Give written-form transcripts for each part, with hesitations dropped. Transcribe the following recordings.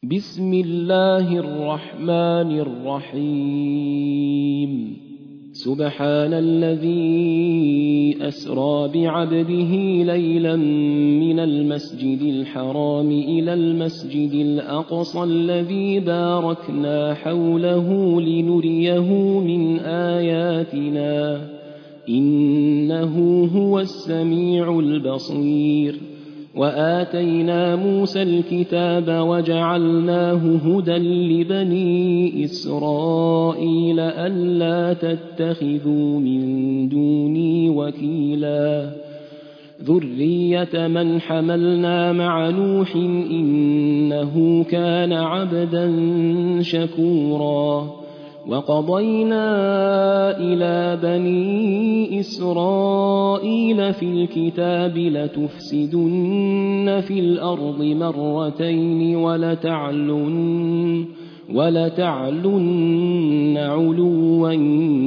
بسم الله الرحمن الرحيم سبحان الذي أسرى بعبده ليلا من المسجد الحرام إلى المسجد الأقصى الذي باركنا حوله لنريه من آياتنا إنه هو السميع البصير وآتينا موسى الكتاب وجعلناه هدى لبني إسرائيل ألا تتخذوا من دوني وكيلا ذرية من حملنا مع نوح إنه كان عبدا شكورا وقضينا إلى بني إسرائيل في الكتاب لتفسدن في الأرض مرتين ولتعلن علوا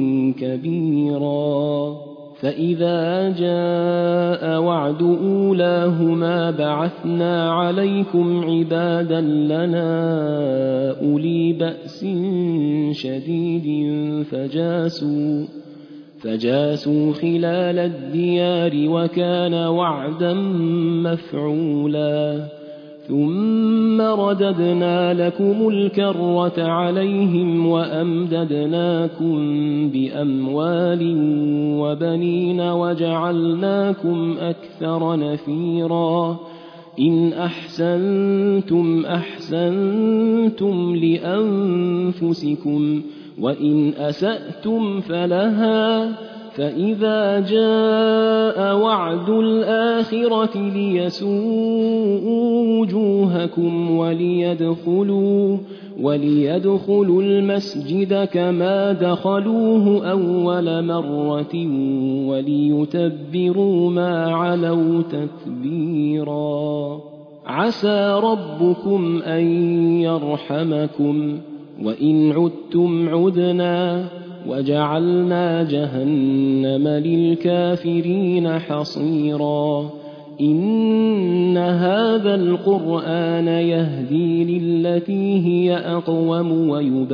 كبيرا فإذا جاء وعد أولاهما بعثنا عليكم عبادا لنا أولي بأس شديد فجاسوا خلال الديار وكان وعدا مفعولا ثم رددنا لكم الكرة عليهم وأمددناكم بأموال وبنين وجعلناكم أكثر نفيرا إن أحسنتم أحسنتم لأنفسكم وإن أسأتم فلها فإذا جاء وعد الآخرة ليسوءوا وجوهكم وليدخلوا المسجد كما دخلوه أول مرة وليتبروا ما علوا تتبيرا عسى ربكم أن يرحمكم وإن عدتم عدنا وجعلنا جهنم للكافرين حصيرا إن هذا القرآن يهدي للتي هي أقوم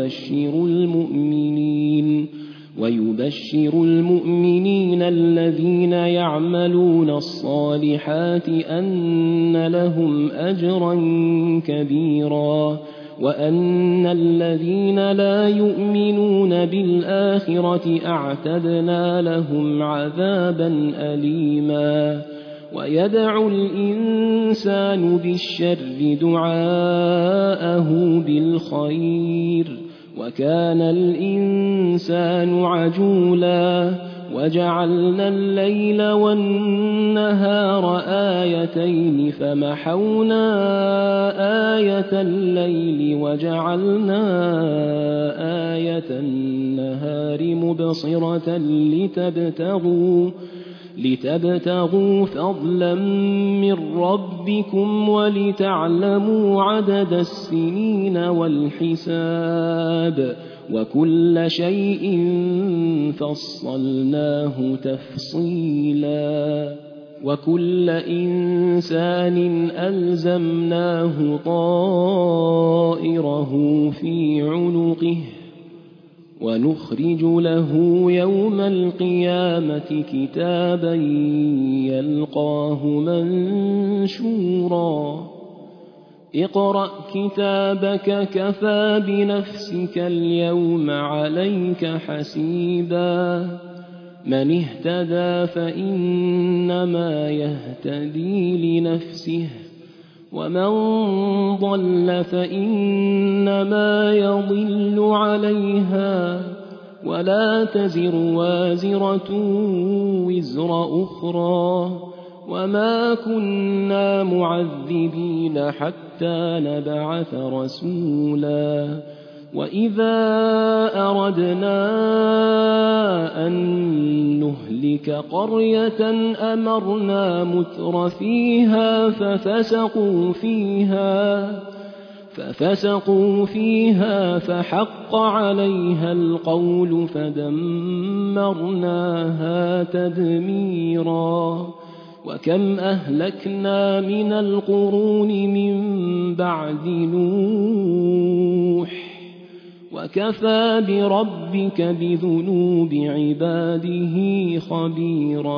ويبشر المؤمنين الذين يعملون الصالحات أن لهم أجرا كبيرا وأن الذين لا يؤمنون بالآخرة أعتدنا لهم عذابا أليما ويدعو الإنسان بالشر دعاءه بالخير وكان الإنسان عجولا وجعلنا الليل والنهار آيتين فمحونا آية الليل وجعلنا آية النهار مبصرة لتبتغوا فضلا من ربكم ولتعلموا عدد السنين والحساب وكل شيء فصلناه تفصيلا وكل إنسان ألزمناه طائره في عنقه ونخرج له يوم القيامة كتابا يلقاه منشورا اقرأ كتابك كفى بنفسك اليوم عليك حسيبا من اهتدى فإنما يهتدي لنفسه ومن ضل فإنما يضل عليها ولا تزر وازرة وزر أخرى وما كنا معذبين حتى نبعث رسولا وإذا أردنا أن نهلك قرية أمرنا متر فيها ففسقوا فيها فحق عليها القول فدمرناها تدميرا وكم أهلكنا من القرون من بعد نوح وكفى بربك بذنوب عباده خبيرا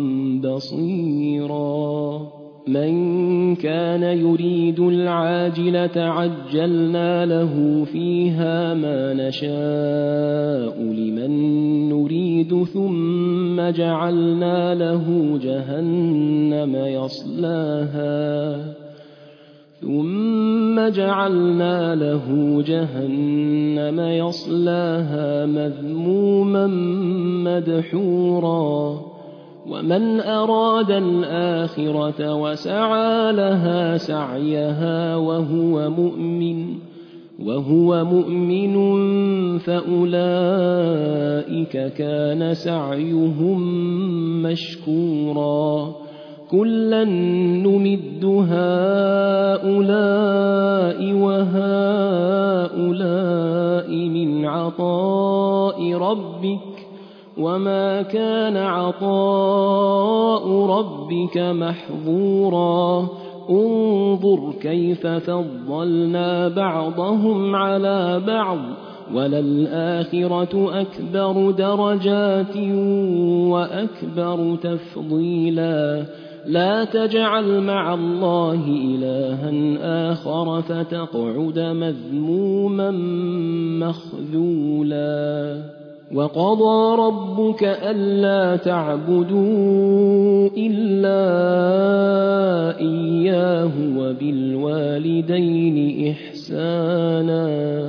بصيرا من كان يريد العاجلة عجلنا له فيها ما نشاء لمن نريد ثم جعلنا له جهنم يصلاها مذموما مدحورا ومن أراد الآخرة وسعى لها سعيها وهو مؤمن فأولئك كان سعيهم مشكورا كلا نمد هؤلاء وهؤلاء من عطاء ربك وما كان عطاء ربك محظورا انظر كيف فضلنا بعضهم على بعض وللآخرة أكبر درجات وأكبر تفضيلا لا تجعل مع الله إلها آخر فتقعد مذموما مخذولا وقضى ربك ألا تعبدوا إلا إياه وبالوالدين إحسانا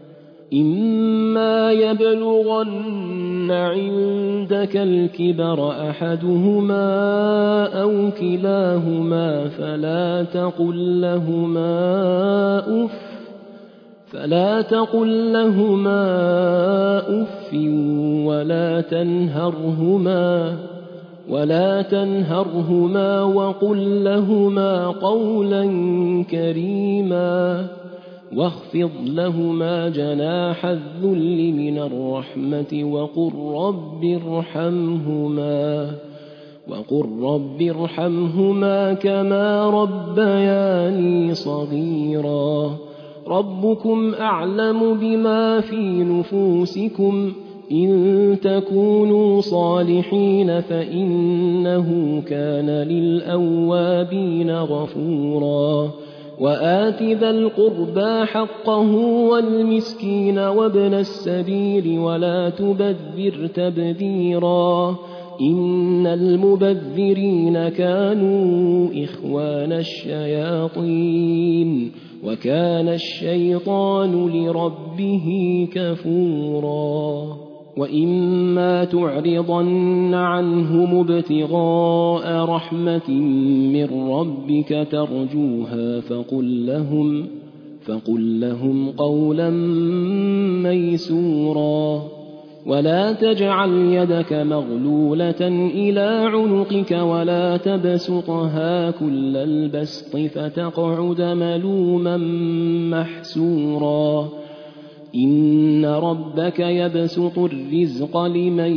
إما يبلغن عندك الكبر أحدهما أو كلاهما فلا تقل لهما أف ولا تنهرهما وقل لهما قولا كريما واخفض لهما جناح الذل من الرحمة وقل رب ارحمهما كما ربياني صغيرا ربكم أعلم بما في نفوسكم إن تكونوا صالحين فإنه كان للأوابين غفورا وآت ذا القربى حقه والمسكين وابن السبيل ولا تبذر تبذيرا إن المبذرين كانوا إخوان الشياطين وكان الشيطان لربه كفورا وإما تعرضن عنهم ابتغاء رحمة من ربك ترجوها فقل لهم قولا ميسورا ولا تجعل يدك مغلولة إلى عنقك ولا تبسطها كل البسط فتقعد ملوما محسورا إن ربك يبسط الرزق لمن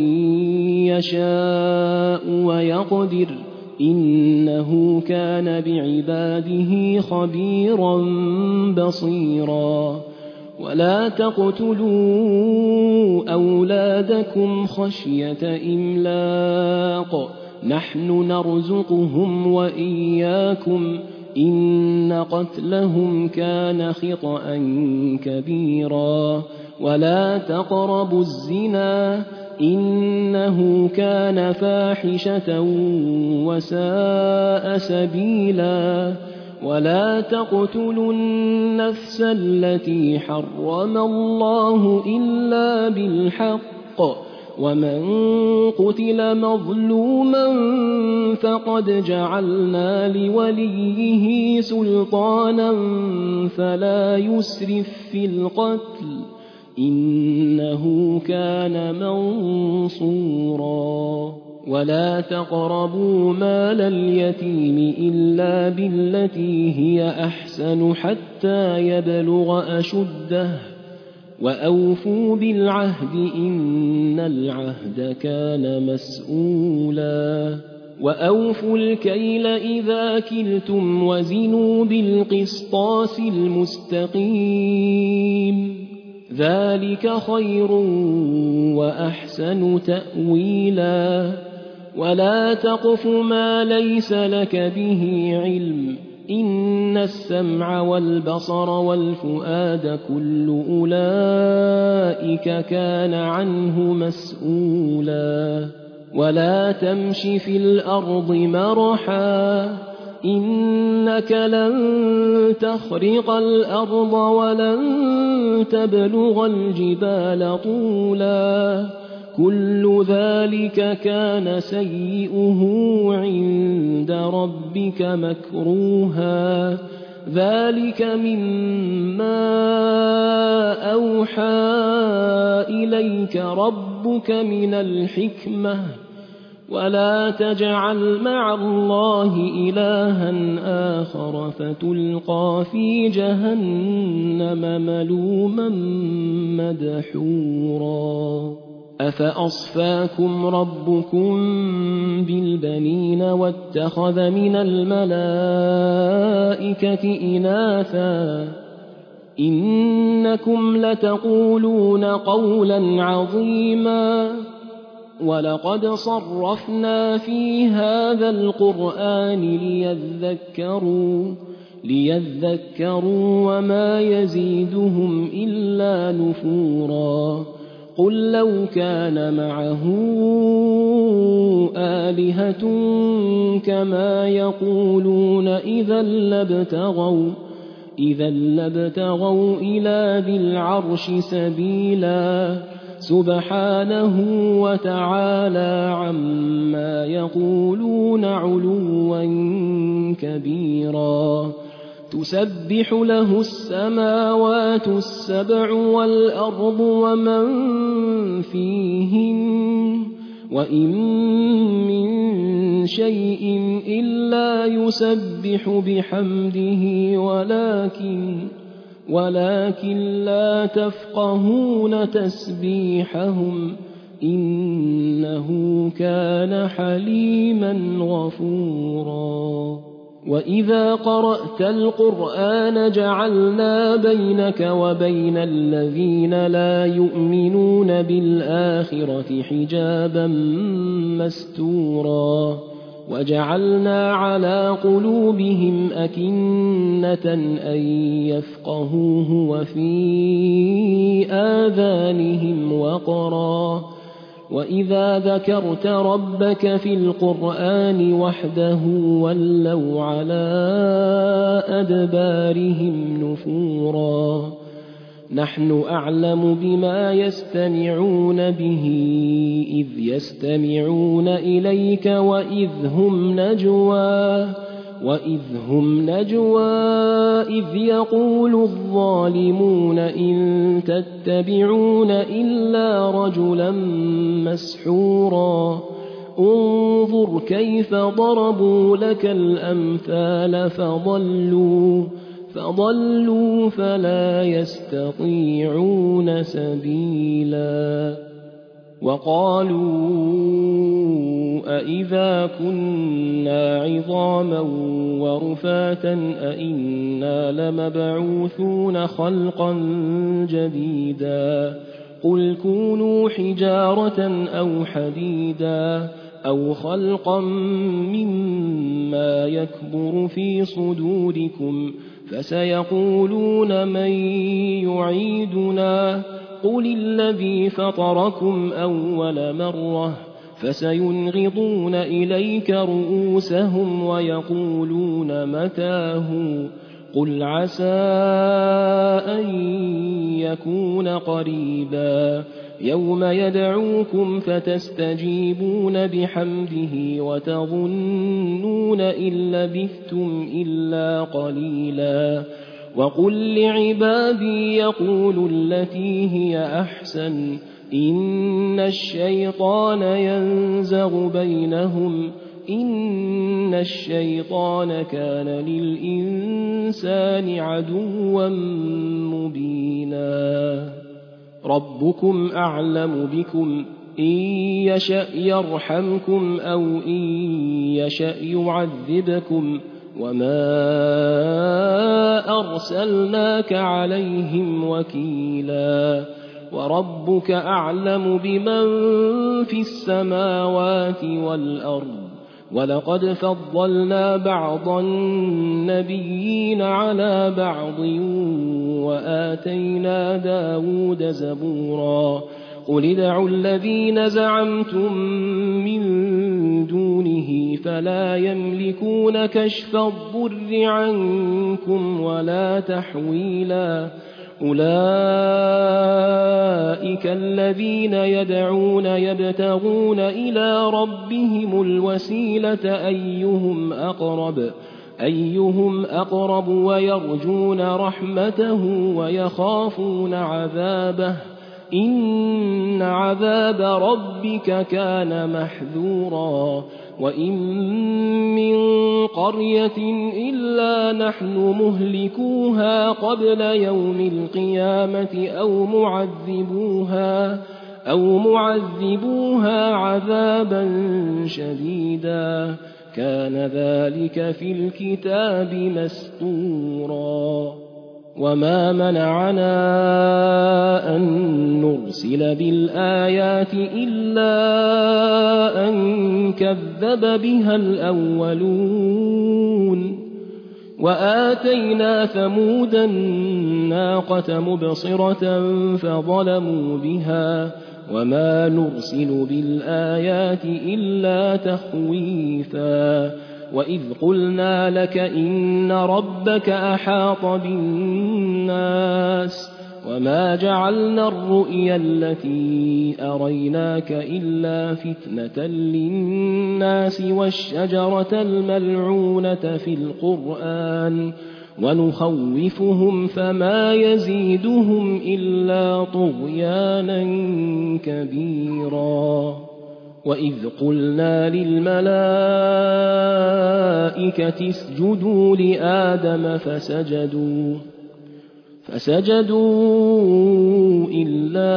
يشاء ويقدر إنه كان بعباده خبيرا بصيرا ولا تقتلوا أولادكم خشية إملاق نحن نرزقهم وإياكم إن قتلهم كان خطأ كبيرا ولا تقربوا الزنا إنه كان فاحشة وساء سبيلا ولا تقتلوا النفس التي حرم الله إلا بالحق ومن قتل مظلوما فقد جعلنا لوليه سلطانا فلا يسرف في القتل إنه كان منصورا ولا تقربوا مال اليتيم إلا بالتي هي أحسن حتى يبلغ أشده وأوفوا بالعهد إن العهد كان مسؤولا وأوفوا الكيل إذا كلتم وزنوا بالقسطاس المستقيم ذلك خير وأحسن تأويلا ولا تقف ما ليس لك به علم إن السمع والبصر والفؤاد كل أولئك كان عنه مسؤولا ولا تمش في الأرض مرحا إنك لن تخرق الأرض ولن تبلغ الجبال طولا كل ذلك كان سيئه عند ربك مكروها ذلك مما أوحى إليك ربك من الحكمة ولا تجعل مع الله إلها آخر فتلقى في جهنم ملوما مدحورا أفأصفاكم ربكم بالبنين واتخذ من الملائكة إناثا إنكم لتقولون قولا عظيما ولقد صرفنا في هذا القرآن ليذكروا وما يزيدهم إلا نفورا قل لو كان معه آلهة كما يقولون إذا لابتغوا إلى ذي العرش سبيلا سبحانه وتعالى عما يقولون علوا كبيرا تسبح له السماوات السبع والأرض ومن فيهن وإن من شيء إلا يسبح بحمده ولكن لا تفقهون تسبيحهم إنه كان حليما غفورا وإذا قرأت القرآن جعلنا بينك وبين الذين لا يؤمنون بالآخرة حجابا مستورا وجعلنا على قلوبهم أكنة أن يفقهوه وفي آذانهم وقرا وإذا ذكرت ربك في القرآن وحده ولوا على أدبارهم نفورا نحن أعلم بما يستمعون به إذ يستمعون إليك وإذ هم نجوى إذ يقول الظالمون إن تتبعون إلا رجلا مسحورا انظر كيف ضربوا لك الأمثال فضلوا فلا يستطيعون سبيلا وقالوا أإذا كنا عظاما ورفاتا أإنا لمبعوثون خلقا جديدا قل كونوا حجارة أو حديدا أو خلقا مما يكبر في صدوركم فسيقولون من يعيدنا قل الذي فطركم أول مرة فسينغضون إليك رؤوسهم ويقولون متاه قل عسى أن يكون قريبا يوم يدعوكم فتستجيبون بحمده وتظنون إن لبثتم إلا قليلا وقل لعبادي يقولوا التي هي أحسن إن الشيطان ينزغ بينهم إن الشيطان كان للإنسان عدوا مبينا ربكم أعلم بكم إن يشأ يرحمكم أو إن يشأ يعذبكم وما أرسلناك عليهم وكيلا وربك أعلم بمن في السماوات والأرض ولقد فضلنا بعض النبيين على بعض وآتينا داود زبورا قل ادعوا الذين زعمتم من دونه فلا يملكون كشف الضر عنكم ولا تحويلا أولئك الذين يدعون يبتغون إلى ربهم الوسيلة أيهم أقرب ويرجون رحمته ويخافون عذابه إن عذاب ربك كان محذورا وإن من قرية إلا نحن مهلكوها قبل يوم القيامة أو معذبوها عذابا شديدا كان ذلك في الكتاب مسطورا وما منعنا أن نرسل بالآيات إلا أن كذب بها الأولون وآتينا ثمود الناقة مبصرة فظلموا بها وما نرسل بالآيات إلا تخويفا وإذ قلنا لك إن ربك أحاط بالناس وما جعلنا الرؤيا التي أريناك إلا فتنة للناس والشجرة الملعونة في القرآن ونخوفهم فما يزيدهم إلا طغيانا كبيرا وإذ قلنا للملائكة اسجدوا لآدم فسجدوا إلا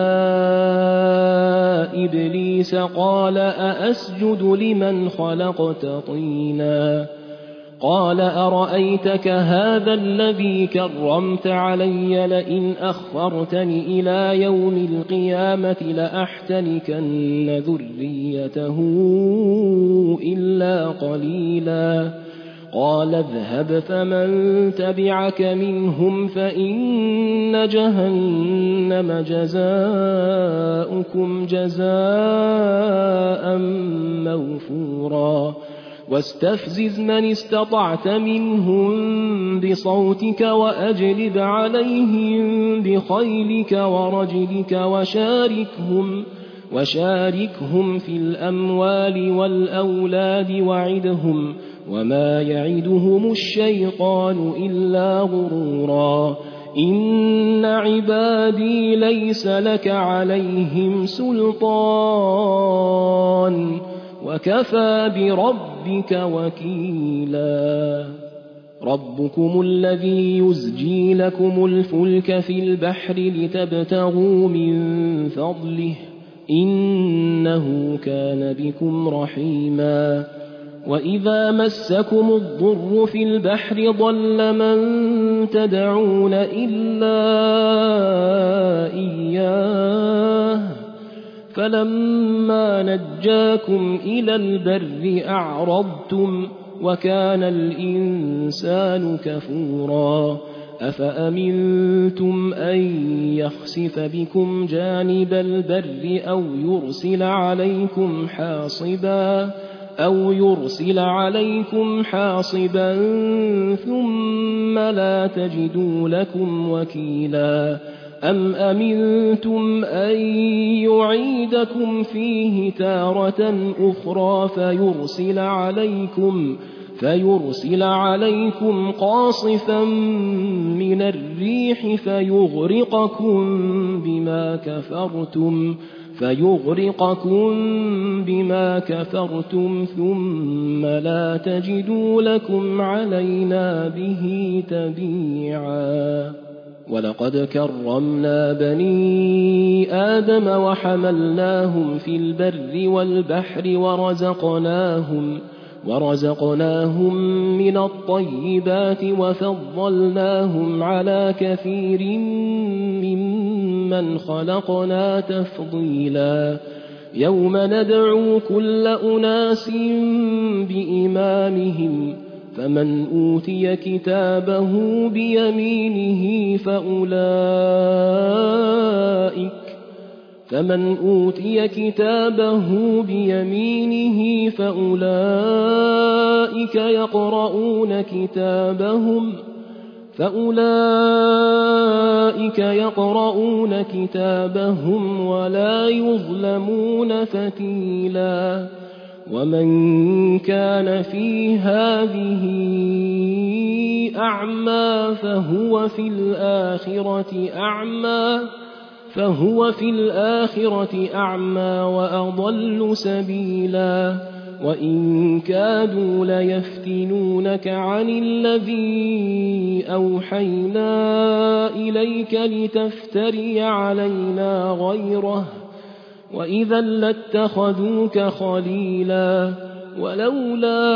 إبليس قال أأسجد لمن خلقت طينا قال أرأيتك هذا الذي كرمت علي لئن أخرتني إلى يوم القيامة لأحتنكن ذريته إلا قليلا قال اذهب فمن تبعك منهم فإن جهنم جزاؤكم جزاء موفورا واستفزز من استطعت منهم بصوتك وأجلب عليهم بخيلك ورجلك وشاركهم في الأموال والأولاد وعدهم وما يعدهم الشيطان إلا غرورا إن عبادي ليس لك عليهم سلطان وكفى بربك وكيلا ربكم الذي يزجي لكم الفلك في البحر لتبتغوا من فضله إنه كان بكم رحيما وإذا مسكم الضر في البحر ضل من تدعون إلا إياه فلما نجاكم إلى البر أعرضتم وكان الإنسان كفورا أفأمنتم أن يخسف بكم جانب البر أو يرسل عليكم حاصبا ثم لا تجدوا لكم وكيلا أم أمنتم أن يعيدكم فيه تارة أخرى فيرسل عليكم قاصفا من الريح فيغرقكم بما كفرتم ثم لا تجدوا لكم علينا به تبيعا ولقد كرمنا بني آدم ورزقناهم من الطيبات وفضلناهم على كثير ممن خلقنا تفضيلا يوم ندعو كل أناس بإمامهم فمن أوتي كتابه بيمينه فأولئك يقرؤون كتابهم ولا يظلمون فتيلا ومن كان في هذه أعمى فهو في الآخرة أعمى وأضل سبيلا وإن كادوا ليفتنونك عن الذي أوحينا إليك لتفتري علينا غيره وإذا لاتخذوك خليلا ولولا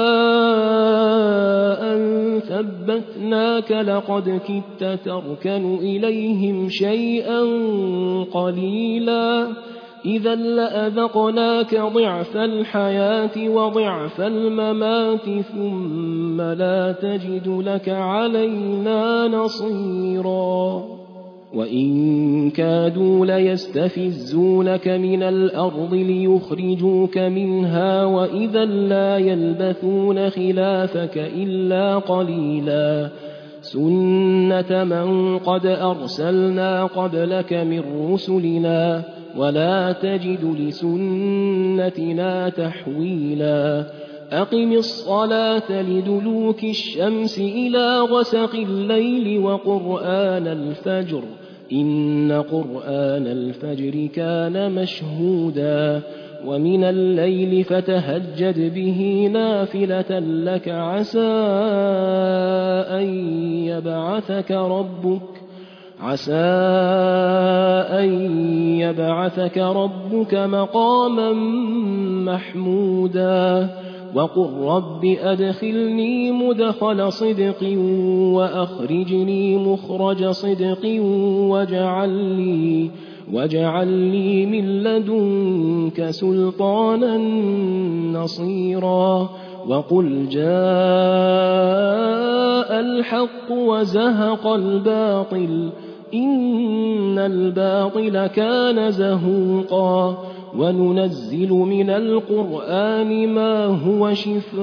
أن ثبتناك لقد كدت تركن إليهم شيئا قليلا إذا لأذقناك ضعف الحياة وضعف الممات ثم لا تجد لك علينا نصيرا وإن كادوا ليستفزونك من الأرض ليخرجوك منها وإذا لا يلبثون خلافك إلا قليلا سنة من قد أرسلنا قبلك من رسلنا ولا تجد لسنتنا تحويلا أقم الصلاة لدلوك الشمس إلى غسق الليل وقرآن الفجر إن قرآن الفجر كان مشهودا ومن الليل فتهجد به نافلة لك عسى أن يبعثك ربك مقاما محمودا وقل رب أدخلني مدخل صدق وأخرجني مخرج صدق واجعل لي من لدنك سلطانا نصيرا وقل جاء الحق وزهق الباطل إن الباطل كان زهوقا وننزل من القرآن ما هو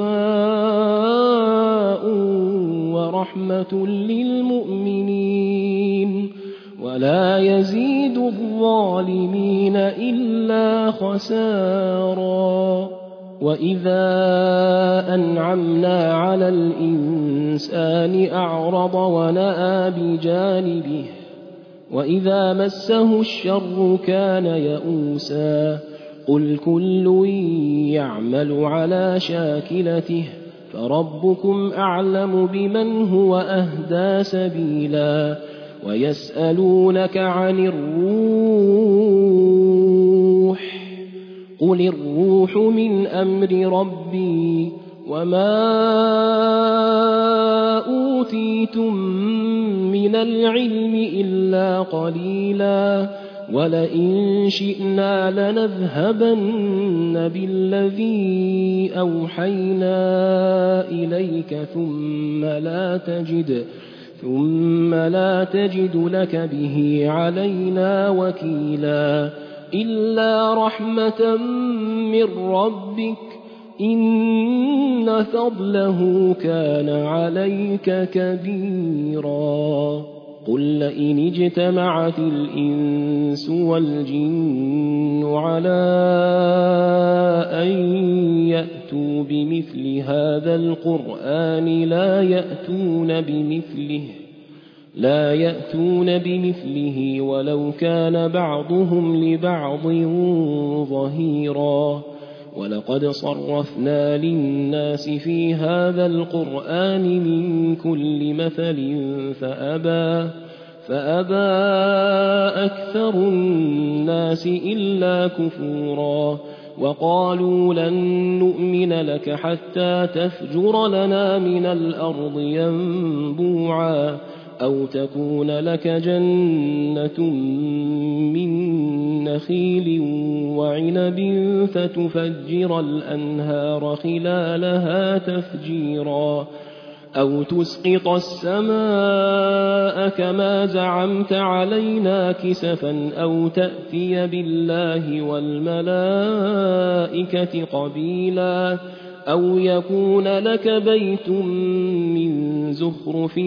شفاء ورحمة للمؤمنين ولا يزيد الظالمين إلا خسارا وإذا أنعمنا على الإنسان أعرض ونأى بجانبه وإذا مسه الشر كان يئوسا قل كل يعمل على شاكلته فربكم أعلم بمن هو أهدى سبيلا ويسألونك عن الروح قل الروح من أمر ربي وما أوتيتم من العلم إلا قليلا ولئن شئنا لنذهبن بالذي أوحينا إليك ثم لا تجد لك به علينا وكيلا إلا رحمة من ربك إن فضله كان عليك كبيرا قل لئن اجتمعت الإنس والجن على أن يأتوا بمثل هذا القرآن لا يأتون بمثله ولو كان بعضهم لبعض ظهيرا ولقد صرفنا للناس في هذا القرآن من كل مثل فأبى أكثر الناس إلا كفورا وقالوا لن نؤمن لك حتى تفجر لنا من الأرض ينبوعا أو تكون لك جنة من نخيل وعنب فتفجر الأنهار خلالها تفجيرا أو تسقط السماء كما زعمت علينا كسفا أو تأتي بالله والملائكة قبيلا أو يكون لك بيت من زخرف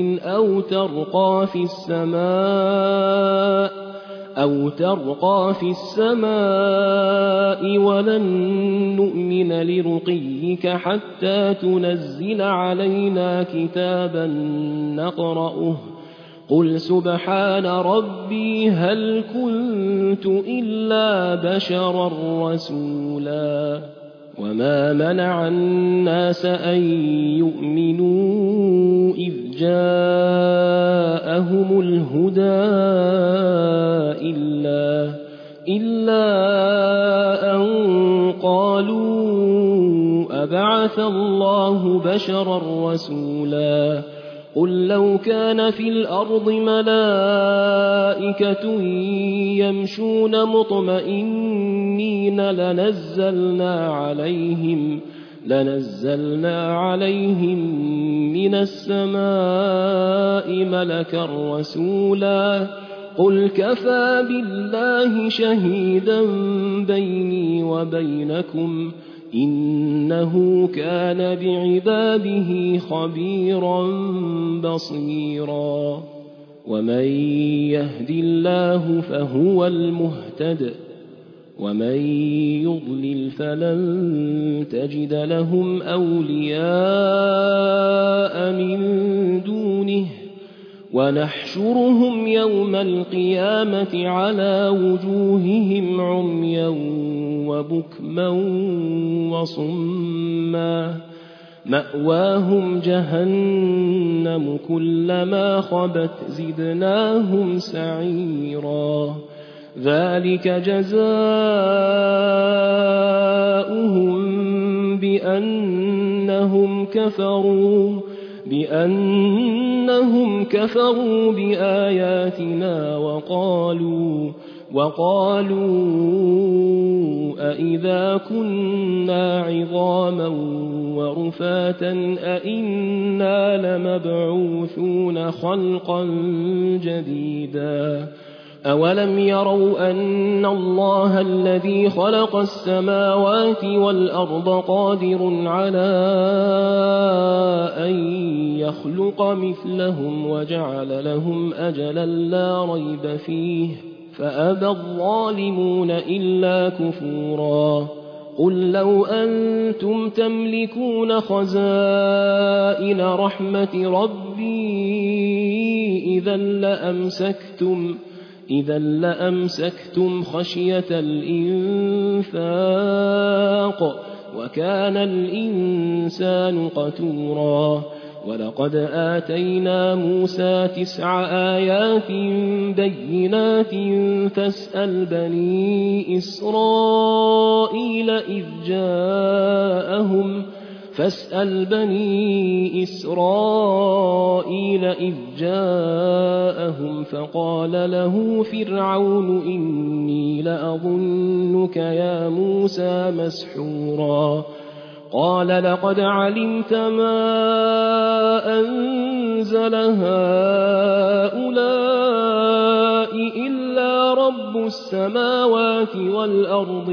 أو ترقى في السماء ولن نؤمن لرقيك حتى تنزل علينا كتابا نقرأه قل سبحان ربي هل كنت إلا بشرا رسولا وما منع الناس أن يؤمنوا إذ جاءهم الهدى إلا أن قالوا أبعث الله بشرا رسولا قل لو كان في الأرض ملائكة يمشون مطمئنين لنزلنا عليهم من السماء ملكا رسولا قل كفى بالله شهيدا بيني وبينكم إنه كان بعباده خبيرا بصيرا ومن يهد الله فهو المهتد ومن يضلل فلن تجد لهم أولياء من دونه ونحشرهم يوم القيامة على وجوههم عميا وبكما وصما مأواهم جهنم كلما خبت زدناهم سعيرا ذلك جزاؤهم بأنهم كفروا بآياتنا وقالوا أئذا كنا عظاما ورفاتا أئنا لمبعوثون خلقا جديدا أولم يروا أن الله الذي خلق السماوات والأرض قادر على أن يخلق مثلهم وجعل لهم أجلا لا ريب فيه فأبى الظالمون إلا كفورا قل لو أنتم تملكون خزائن رحمة ربي إذا لأمسكتم خشية الإنفاق وكان الإنسان قتورا ولقد آتينا موسى 9 آيات بينات فاسأل بني إسرائيل إذ جاءهم فقال له فرعون إني لأظنك يا موسى مسحورا قال لقد علمت ما أنزل هؤلاء إلا رب السماوات والأرض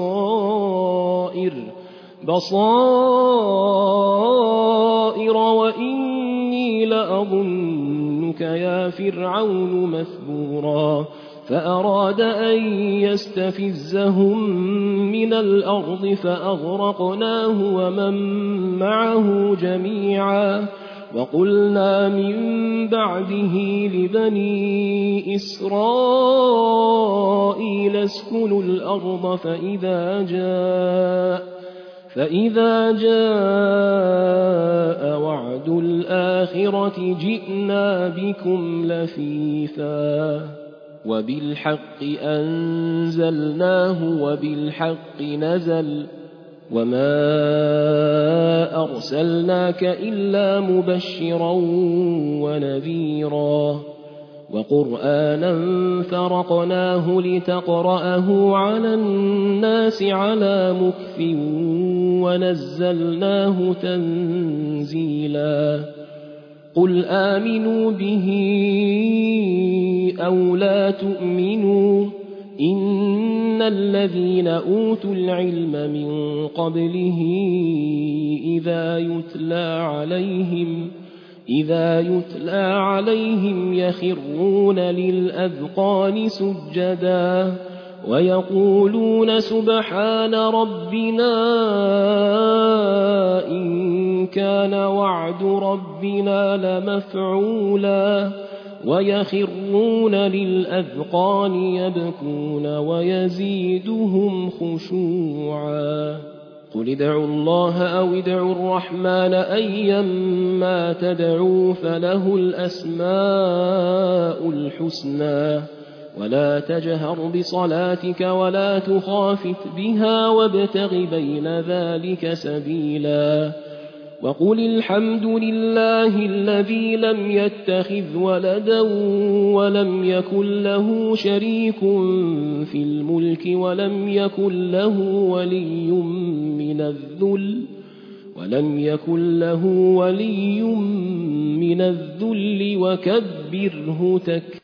بصائر وإني لأظنك يا فرعون مثبورا فأراد أن يستفزهم من الأرض فأغرقناه ومن معه جميعا وقلنا من بعده لبني إسرائيل اسكنوا الأرض فإذا جاء وعد الآخرة جئنا بكم لفيفا وبالحق أنزلناه وبالحق نزل وما أرسلناك إلا مبشرا ونذيرا وقرآنا فرقناه لتقرأه على الناس على مكث ونزلناه تنزيلا قل آمنوا به أو لا تؤمنوا إن الذين أوتوا العلم من قبله إذا يتلى عليهم يخرون للأذقان سجدا ويقولون سبحان ربنا إن كان وعد ربنا لمفعولا ويخرون للأذقان يبكون ويزيدهم خشوعا قل ادعوا الله أو ادعوا الرحمن أيما تدعوا فله الأسماء الحسنى ولا تجهر بصلاتك ولا تخافت بها وابتغ بين ذلك سبيلا وقل الحمد لله الذي لم يتخذ ولدا ولم يكن له شريك في الملك ولم يكن له ولي من الذل وكبره تكبيرا